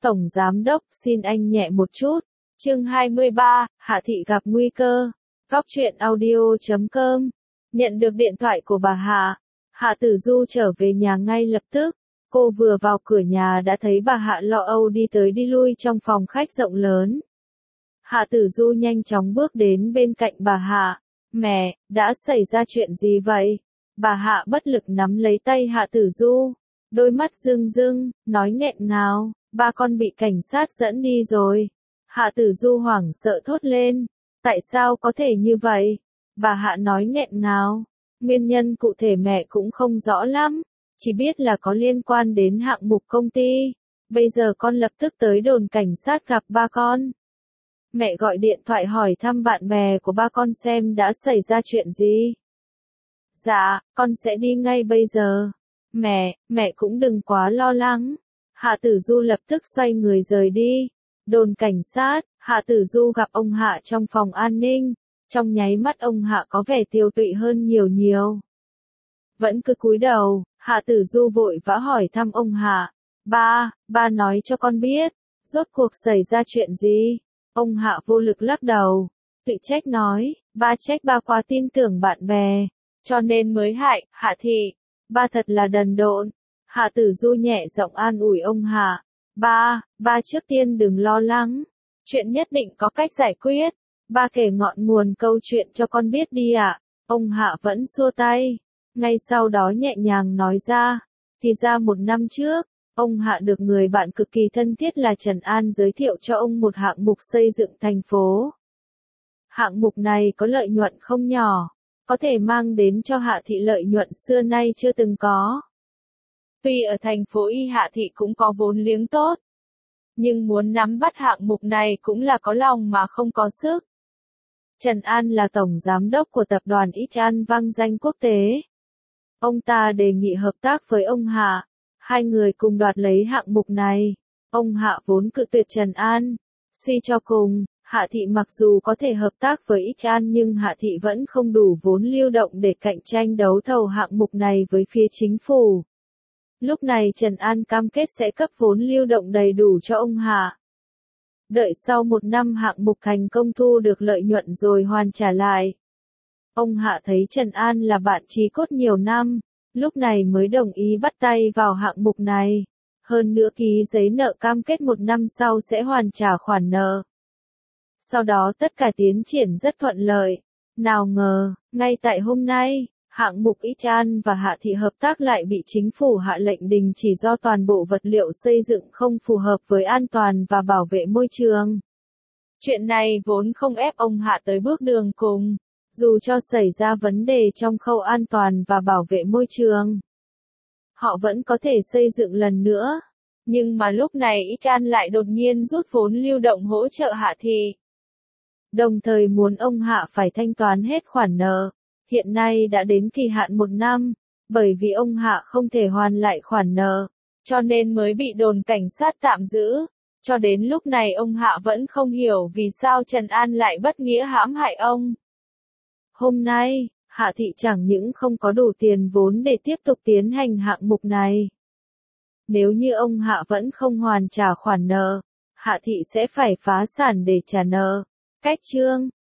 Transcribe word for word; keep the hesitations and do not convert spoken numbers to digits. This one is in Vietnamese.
Tổng Giám Đốc, xin anh nhẹ một chút. Chương hai mươi ba, Hạ Thị gặp nguy cơ. Góc truyện audio chấm com. Nhận được điện thoại của bà Hạ, Hạ Tử Du trở về nhà ngay lập tức. Cô vừa vào cửa nhà đã thấy bà Hạ lo âu đi tới đi lui trong phòng khách rộng lớn. Hạ Tử Du nhanh chóng bước đến bên cạnh bà Hạ. Mẹ, đã xảy ra chuyện gì vậy? Bà Hạ bất lực nắm lấy tay Hạ Tử Du. Đôi mắt rưng rưng, nói nghẹn ngào, ba con bị cảnh sát dẫn đi rồi. Hạ Tử Du hoảng sợ thốt lên. Tại sao có thể như vậy? Bà Hạ nói nghẹn ngào. Nguyên nhân cụ thể mẹ cũng không rõ lắm. Chỉ biết là có liên quan đến hạng mục công ty. Bây giờ con lập tức tới đồn cảnh sát gặp ba con. Mẹ gọi điện thoại hỏi thăm bạn bè của ba con xem đã xảy ra chuyện gì. Dạ, con sẽ đi ngay bây giờ. Mẹ, mẹ cũng đừng quá lo lắng. Hạ Tử Du lập tức xoay người rời đi. Đồn cảnh sát, Hạ Tử Du gặp ông Hạ trong phòng an ninh. Trong nháy mắt ông Hạ có vẻ tiêu tụy hơn nhiều nhiều. Vẫn cứ cúi đầu, Hạ Tử Du vội vã hỏi thăm ông Hạ. Ba, ba nói cho con biết, rốt cuộc xảy ra chuyện gì? Ông Hạ vô lực lắc đầu, tự trách nói, ba trách ba quá tin tưởng bạn bè, cho nên mới hại, Hạ Thị. Ba thật là đần độn. Hạ Tử Du nhẹ giọng an ủi ông Hạ. Ba, ba trước tiên đừng lo lắng. Chuyện nhất định có cách giải quyết. Ba kể ngọn nguồn câu chuyện cho con biết đi ạ. Ông Hạ vẫn xua tay. Ngay sau đó nhẹ nhàng nói ra. Thì ra một năm trước, ông Hạ được người bạn cực kỳ thân thiết là Trần An giới thiệu cho ông một hạng mục xây dựng thành phố. Hạng mục này có lợi nhuận không nhỏ. Có thể mang đến cho Hạ Thị lợi nhuận xưa nay chưa từng có. Tuy ở thành phố Y Hạ Thị cũng có vốn liếng tốt, nhưng muốn nắm bắt hạng mục này cũng là có lòng mà không có sức. Trần An là tổng giám đốc của tập đoàn X An vang danh quốc tế. Ông ta đề nghị hợp tác với ông Hạ, hai người cùng đoạt lấy hạng mục này. Ông Hạ vốn cự tuyệt Trần An. Suy cho cùng, Hạ Thị mặc dù có thể hợp tác với X An nhưng Hạ Thị vẫn không đủ vốn lưu động để cạnh tranh đấu thầu hạng mục này với phía chính phủ. Lúc này Trần An cam kết sẽ cấp vốn lưu động đầy đủ cho ông Hạ. Đợi sau một năm hạng mục thành công thu được lợi nhuận rồi hoàn trả lại. Ông Hạ thấy Trần An là bạn chí cốt nhiều năm, lúc này mới đồng ý bắt tay vào hạng mục này. Hơn nữa ký giấy nợ cam kết một năm sau sẽ hoàn trả khoản nợ. Sau đó tất cả tiến triển rất thuận lợi. Nào ngờ, ngay tại hôm nay, hạng mục X An và Hạ Thị hợp tác lại bị chính phủ hạ lệnh đình chỉ do toàn bộ vật liệu xây dựng không phù hợp với an toàn và bảo vệ môi trường. Chuyện này vốn không ép ông Hạ tới bước đường cùng, dù cho xảy ra vấn đề trong khâu an toàn và bảo vệ môi trường. Họ vẫn có thể xây dựng lần nữa, nhưng mà lúc này X An lại đột nhiên rút vốn lưu động hỗ trợ Hạ Thị. Đồng thời muốn ông Hạ phải thanh toán hết khoản nợ. Hiện nay đã đến kỳ hạn một năm, bởi vì ông Hạ không thể hoàn lại khoản nợ, cho nên mới bị đồn cảnh sát tạm giữ. Cho đến lúc này ông Hạ vẫn không hiểu vì sao Trần An lại bất nghĩa hãm hại ông. Hôm nay, Hạ Thị chẳng những không có đủ tiền vốn để tiếp tục tiến hành hạng mục này. Nếu như ông Hạ vẫn không hoàn trả khoản nợ, Hạ Thị sẽ phải phá sản để trả nợ. Cách chương